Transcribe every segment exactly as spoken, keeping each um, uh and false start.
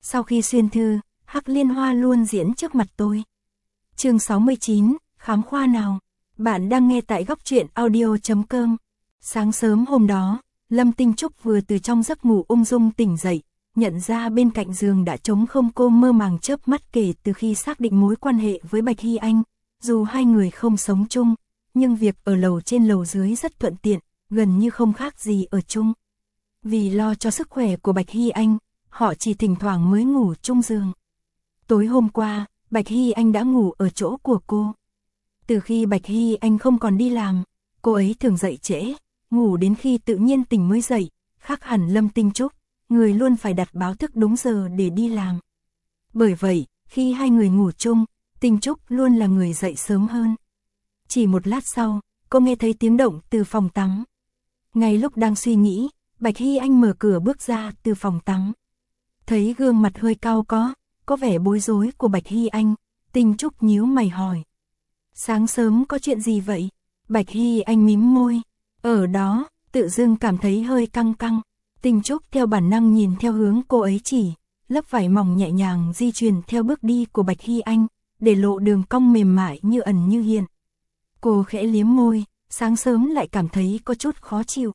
Sau khi xuyên thư, Hắc Liên Hoa luôn diễn trước mặt tôi. Chương sáu mươi chín, khám khoa nào? Bạn đang nghe tại góc truyện audio chấm com. Sáng sớm hôm đó, Lâm Tinh Trúc vừa từ trong giấc ngủ ung dung tỉnh dậy, nhận ra bên cạnh giường đã trống không. Cô mơ màng chớp mắt kể từ khi xác định mối quan hệ với Bạch Hy Anh. Dù hai người không sống chung, nhưng việc ở lầu trên lầu dưới rất thuận tiện, gần như không khác gì ở chung. Vì lo cho sức khỏe của Bạch Hy Anh, họ chỉ thỉnh thoảng mới ngủ chung giường. Tối hôm qua, Bạch Hy Anh đã ngủ ở chỗ của cô. Từ khi Bạch Hy Anh không còn đi làm, cô ấy thường dậy trễ, ngủ đến khi tự nhiên tỉnh mới dậy, khác hẳn Lâm Tinh Trúc, người luôn phải đặt báo thức đúng giờ để đi làm. Bởi vậy, khi hai người ngủ chung, Tinh Trúc luôn là người dậy sớm hơn. Chỉ một lát sau, cô nghe thấy tiếng động từ phòng tắm. Ngay lúc đang suy nghĩ, Bạch Hy Anh mở cửa bước ra từ phòng tắm. Thấy gương mặt hơi cau có, có vẻ bối rối của Bạch Hy Anh, Tinh Trúc nhíu mày hỏi. Sáng sớm có chuyện gì vậy? Bạch Hy Anh mím môi. Ở đó, tự dưng cảm thấy hơi căng căng. Tinh Trúc theo bản năng nhìn theo hướng cô ấy chỉ, lớp vải mỏng nhẹ nhàng di chuyển theo bước đi của Bạch Hy Anh, để lộ đường cong mềm mại như ẩn như hiện. Cô khẽ liếm môi, sáng sớm lại cảm thấy có chút khó chịu.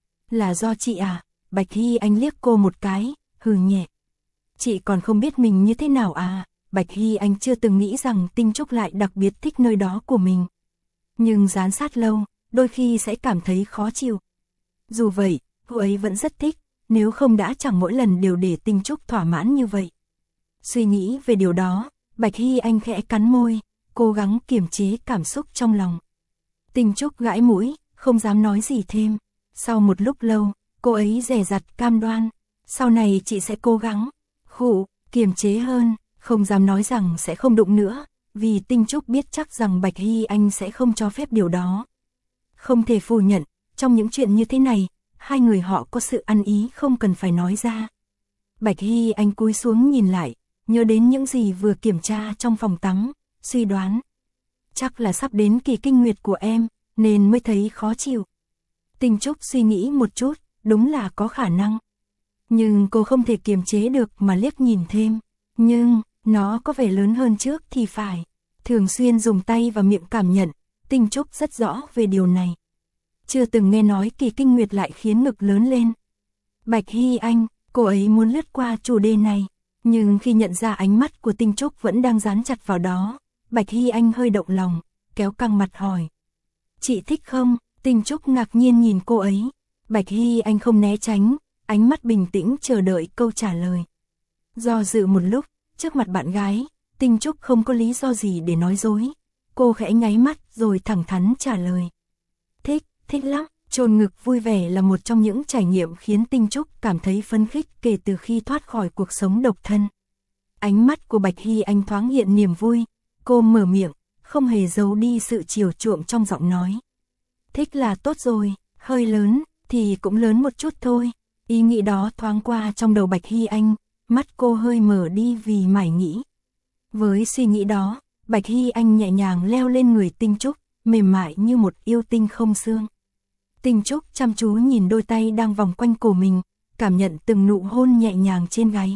Là do chị à? Bạch Hy Anh liếc cô một cái, hừ nhẹ. Chị còn không biết mình như thế nào à? Bạch Hy Anh chưa từng nghĩ rằng Tinh Trúc lại đặc biệt thích nơi đó của mình. Nhưng dán sát lâu, đôi khi sẽ cảm thấy khó chịu. Dù vậy, cô ấy vẫn rất thích, nếu không đã chẳng mỗi lần đều để Tinh Trúc thỏa mãn như vậy. Suy nghĩ về điều đó, Bạch Hy Anh khẽ cắn môi, cố gắng kiềm chế cảm xúc trong lòng. Tinh Trúc gãi mũi, không dám nói gì thêm. Sau một lúc lâu, cô ấy dè dặt cam đoan. Sau này chị sẽ cố gắng, khụ, kiềm chế hơn, không dám nói rằng sẽ không đụng nữa, vì Tinh Trúc biết chắc rằng Bạch Hy Anh sẽ không cho phép điều đó. Không thể phủ nhận, trong những chuyện như thế này, hai người họ có sự ăn ý không cần phải nói ra. Bạch Hy Anh cúi xuống nhìn lại, nhớ đến những gì vừa kiểm tra trong phòng tắm, suy đoán. Chắc là sắp đến kỳ kinh nguyệt của em, nên mới thấy khó chịu. Tinh Trúc suy nghĩ một chút, đúng là có khả năng. Nhưng cô không thể kiềm chế được mà liếc nhìn thêm. Nhưng, nó có vẻ lớn hơn trước thì phải. Thường xuyên dùng tay và miệng cảm nhận, Tinh Trúc rất rõ về điều này. Chưa từng nghe nói kỳ kinh nguyệt lại khiến ngực lớn lên. Bạch Hy Anh, cô ấy muốn lướt qua chủ đề này. Nhưng khi nhận ra ánh mắt của Tinh Trúc vẫn đang dán chặt vào đó, Bạch Hy Anh hơi động lòng, kéo căng mặt hỏi. Chị thích không? Tinh Trúc ngạc nhiên nhìn cô ấy. Bạch Hy Anh không né tránh, ánh mắt bình tĩnh chờ đợi câu trả lời. Do dự một lúc, trước mặt bạn gái, Tinh Trúc không có lý do gì để nói dối. Cô khẽ nháy mắt rồi thẳng thắn trả lời. Thích, thích lắm. Chôn ngực vui vẻ là một trong những trải nghiệm khiến Tinh Trúc cảm thấy phấn khích kể từ khi thoát khỏi cuộc sống độc thân. Ánh mắt của Bạch Hy Anh thoáng hiện niềm vui. Cô mở miệng, không hề giấu đi sự chiều chuộng trong giọng nói. Thích là tốt rồi, hơi lớn, thì cũng lớn một chút thôi. Ý nghĩ đó thoáng qua trong đầu Bạch Hy Anh, mắt cô hơi mở đi vì mải nghĩ. Với suy nghĩ đó, Bạch Hy Anh nhẹ nhàng leo lên người Tinh Trúc, mềm mại như một yêu tinh không xương. Tinh Trúc chăm chú nhìn đôi tay đang vòng quanh cổ mình, cảm nhận từng nụ hôn nhẹ nhàng trên gáy.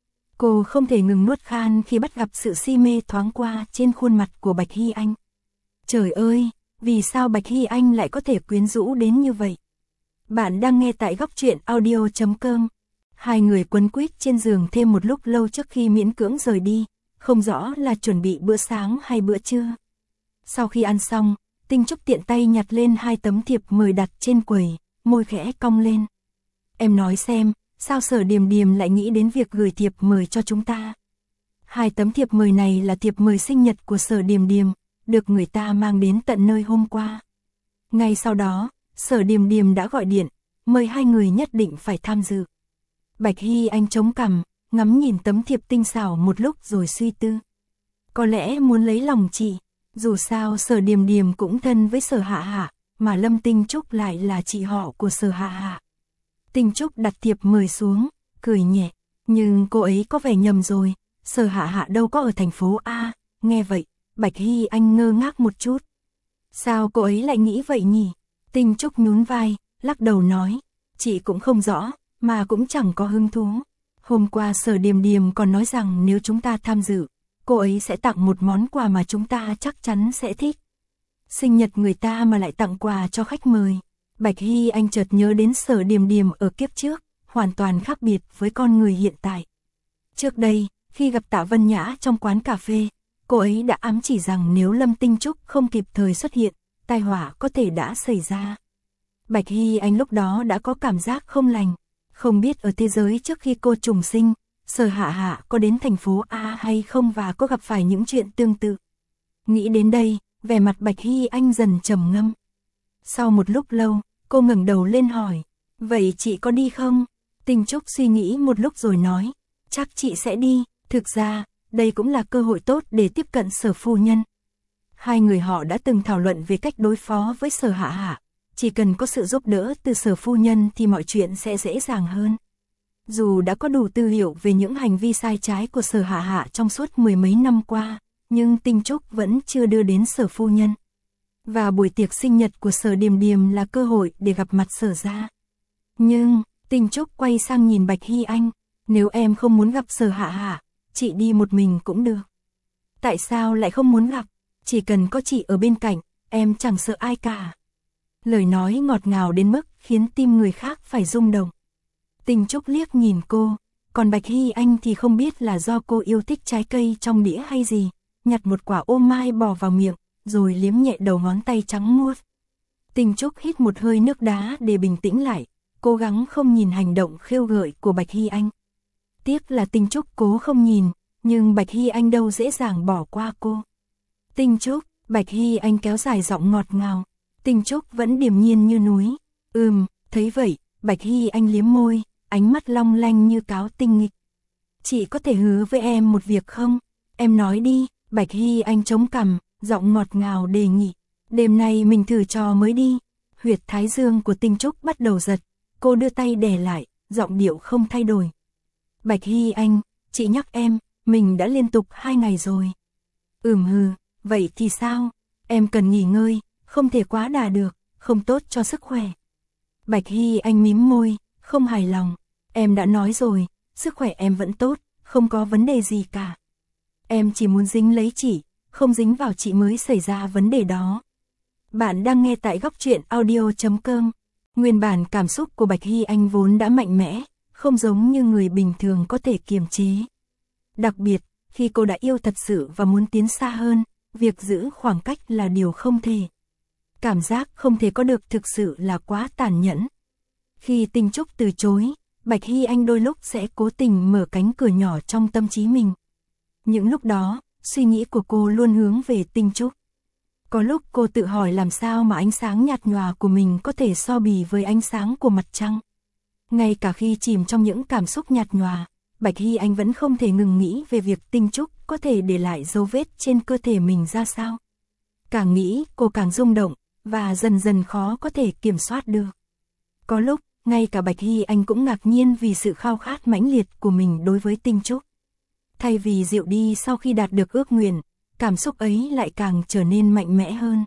Cô không thể ngừng nuốt khan khi bắt gặp sự si mê thoáng qua trên khuôn mặt của Bạch Hy Anh. Trời ơi, vì sao Bạch Hy Anh lại có thể quyến rũ đến như vậy? Bạn đang nghe tại góc truyện audio chấm com. Hai người quấn quýt trên giường thêm một lúc lâu trước khi miễn cưỡng rời đi, không rõ là chuẩn bị bữa sáng hay bữa trưa. Sau khi ăn xong, Tinh Trúc tiện tay nhặt lên hai tấm thiệp mời đặt trên quầy, môi khẽ cong lên. Em nói xem, sao Sở Điềm Điềm lại nghĩ đến việc gửi thiệp mời cho chúng ta? Hai tấm thiệp mời này là thiệp mời sinh nhật của Sở Điềm Điềm, được người ta mang đến tận nơi hôm qua. Ngay sau đó, Sở Điềm Điềm đã gọi điện, mời hai người nhất định phải tham dự. Bạch Hy Anh chống cằm, ngắm nhìn tấm thiệp tinh xảo một lúc rồi suy tư. Có lẽ muốn lấy lòng chị, dù sao Sở Điềm Điềm cũng thân với Sở Hạ Hạ, mà Lâm Tinh Trúc lại là chị họ của Sở Hạ Hạ. Tinh Trúc đặt thiệp mời xuống, cười nhẹ, nhưng cô ấy có vẻ nhầm rồi, Sở Hạ Hạ đâu có ở thành phố A. Nghe vậy, Bạch Hy Anh ngơ ngác một chút. Sao cô ấy lại nghĩ vậy nhỉ? Tinh Trúc nhún vai, lắc đầu nói, chị cũng không rõ, mà cũng chẳng có hứng thú. Hôm qua Sở Điềm Điềm còn nói rằng nếu chúng ta tham dự, cô ấy sẽ tặng một món quà mà chúng ta chắc chắn sẽ thích. Sinh nhật người ta mà lại tặng quà cho khách mời. Bạch Hy Anh chợt nhớ đến Sở Điềm Điềm ở kiếp trước, hoàn toàn khác biệt với con người hiện tại. Trước đây, khi gặp Tạ Vân Nhã trong quán cà phê, cô ấy đã ám chỉ rằng nếu Lâm Tinh Trúc không kịp thời xuất hiện, tai họa có thể đã xảy ra. Bạch Hy Anh lúc đó đã có cảm giác không lành, không biết ở thế giới trước khi cô trùng sinh, Sở Hạ Hạ có đến thành phố A hay không và có gặp phải những chuyện tương tự. Nghĩ đến đây, vẻ mặt Bạch Hy Anh dần trầm ngâm. Sau một lúc lâu, cô ngẩng đầu lên hỏi, vậy chị có đi không? Tinh Trúc suy nghĩ một lúc rồi nói, chắc chị sẽ đi, thực ra, đây cũng là cơ hội tốt để tiếp cận Sở phu nhân. Hai người họ đã từng thảo luận về cách đối phó với Sở Hạ Hạ, chỉ cần có sự giúp đỡ từ Sở phu nhân thì mọi chuyện sẽ dễ dàng hơn. Dù đã có đủ tư liệu về những hành vi sai trái của Sở Hạ Hạ trong suốt mười mấy năm qua, nhưng Tinh Trúc vẫn chưa đưa đến Sở phu nhân. Và buổi tiệc sinh nhật của Sở Điềm Điềm là cơ hội để gặp mặt Sở gia. Nhưng, Tinh Trúc quay sang nhìn Bạch Hy Anh, nếu em không muốn gặp Sở Hạ Hạ, chị đi một mình cũng được. Tại sao lại không muốn gặp? Chỉ cần có chị ở bên cạnh, em chẳng sợ ai cả. Lời nói ngọt ngào đến mức khiến tim người khác phải rung động. Tinh Trúc liếc nhìn cô, còn Bạch Hy Anh thì không biết là do cô yêu thích trái cây trong đĩa hay gì, nhặt một quả ô mai bỏ vào miệng, rồi liếm nhẹ đầu ngón tay trắng muốt. Tinh Trúc hít một hơi nước đá để bình tĩnh lại, cố gắng không nhìn hành động khêu gợi của Bạch Hy Anh. Tiếc là Tinh Trúc cố không nhìn, nhưng Bạch Hy Anh đâu dễ dàng bỏ qua cô. Tinh Trúc, Bạch Hy Anh kéo dài giọng ngọt ngào. Tinh Trúc vẫn điềm nhiên như núi. Ừm, thấy vậy, Bạch Hy Anh liếm môi, ánh mắt long lanh như cáo tinh nghịch. Chị có thể hứa với em một việc không? Em nói đi. Bạch Hy Anh chống cằm, giọng ngọt ngào đề nghị. Đêm nay mình thử trò mới đi. Huyệt thái dương của Tinh Trúc bắt đầu giật. Cô đưa tay đè lại, giọng điệu không thay đổi. Bạch Hy Anh, chị nhắc em, mình đã liên tục hai ngày rồi. Ừm hừ, vậy thì sao? Em cần nghỉ ngơi, không thể quá đà được, không tốt cho sức khỏe. Bạch Hy Anh mím môi, không hài lòng. Em đã nói rồi, sức khỏe em vẫn tốt, không có vấn đề gì cả. Em chỉ muốn dính lấy chị, không dính vào chị mới xảy ra vấn đề đó. Bạn đang nghe tại góc truyện audio chấm com. Nguyên bản cảm xúc của Bạch Hy Anh vốn đã mạnh mẽ, không giống như người bình thường có thể kiềm chế. Đặc biệt, khi cô đã yêu thật sự và muốn tiến xa hơn, việc giữ khoảng cách là điều không thể. Cảm giác không thể có được thực sự là quá tàn nhẫn. Khi Tinh Trúc từ chối, Bạch Hy Anh đôi lúc sẽ cố tình mở cánh cửa nhỏ trong tâm trí mình. Những lúc đó, suy nghĩ của cô luôn hướng về Tinh Trúc. Có lúc cô tự hỏi làm sao mà ánh sáng nhạt nhòa của mình có thể so bì với ánh sáng của mặt trăng. Ngay cả khi chìm trong những cảm xúc nhạt nhòa, Bạch Hy Anh vẫn không thể ngừng nghĩ về việc Tinh Trúc có thể để lại dấu vết trên cơ thể mình ra sao. Càng nghĩ, cô càng rung động, và dần dần khó có thể kiểm soát được. Có lúc, ngay cả Bạch Hy Anh cũng ngạc nhiên vì sự khao khát mãnh liệt của mình đối với Tinh Trúc. Thay vì dịu đi sau khi đạt được ước nguyện, cảm xúc ấy lại càng trở nên mạnh mẽ hơn.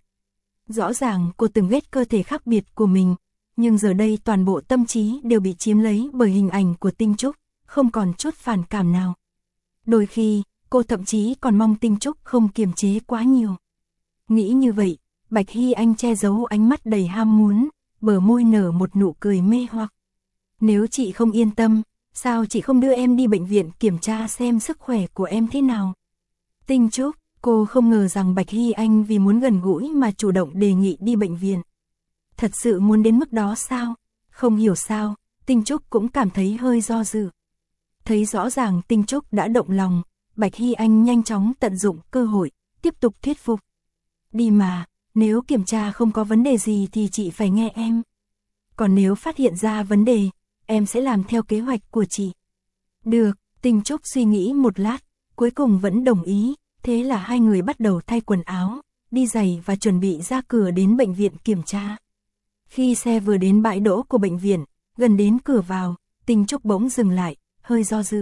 Rõ ràng cô từng ghét cơ thể khác biệt của mình, nhưng giờ đây toàn bộ tâm trí đều bị chiếm lấy bởi hình ảnh của Tinh Trúc, không còn chút phản cảm nào. Đôi khi, cô thậm chí còn mong Tinh Trúc không kiềm chế quá nhiều. Nghĩ như vậy, Bạch Hy Anh che giấu ánh mắt đầy ham muốn, bờ môi nở một nụ cười mê hoặc. Nếu chị không yên tâm, sao chị không đưa em đi bệnh viện kiểm tra xem sức khỏe của em thế nào? Tinh Trúc, cô không ngờ rằng Bạch Hy Anh vì muốn gần gũi mà chủ động đề nghị đi bệnh viện. Thật sự muốn đến mức đó sao? Không hiểu sao, Tinh Trúc cũng cảm thấy hơi do dự. Thấy rõ ràng Tinh Trúc đã động lòng, Bạch Hy Anh nhanh chóng tận dụng cơ hội, tiếp tục thuyết phục. Đi mà, nếu kiểm tra không có vấn đề gì thì chị phải nghe em. Còn nếu phát hiện ra vấn đề, em sẽ làm theo kế hoạch của chị. Được, Tinh Trúc suy nghĩ một lát, cuối cùng vẫn đồng ý, thế là hai người bắt đầu thay quần áo, đi giày và chuẩn bị ra cửa đến bệnh viện kiểm tra. Khi xe vừa đến bãi đỗ của bệnh viện, gần đến cửa vào, Tinh Trúc bỗng dừng lại, hơi do dự.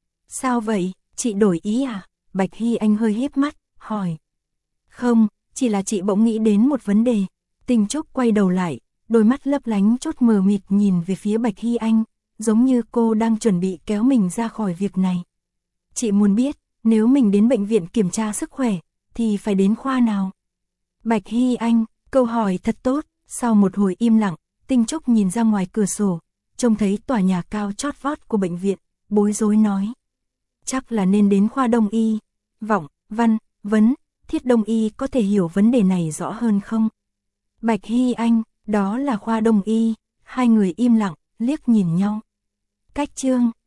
Sao vậy, chị đổi ý à? Bạch Hy Anh hơi híp mắt, hỏi. Không, chỉ là chị bỗng nghĩ đến một vấn đề. Tinh Trúc quay đầu lại, đôi mắt lấp lánh chút mờ mịt nhìn về phía Bạch Hy Anh, giống như cô đang chuẩn bị kéo mình ra khỏi việc này. Chị muốn biết, nếu mình đến bệnh viện kiểm tra sức khỏe, thì phải đến khoa nào? Bạch Hy Anh, câu hỏi thật tốt. Sau một hồi im lặng, Tinh Trúc nhìn ra ngoài cửa sổ, trông thấy tòa nhà cao chót vót của bệnh viện, bối rối nói. Chắc là nên đến khoa Đông y. Vọng, Văn, Vấn, Thiết Đông y có thể hiểu vấn đề này rõ hơn không? Bạch Hy Anh, đó là khoa Đông y. Hai người im lặng, liếc nhìn nhau. Cách chương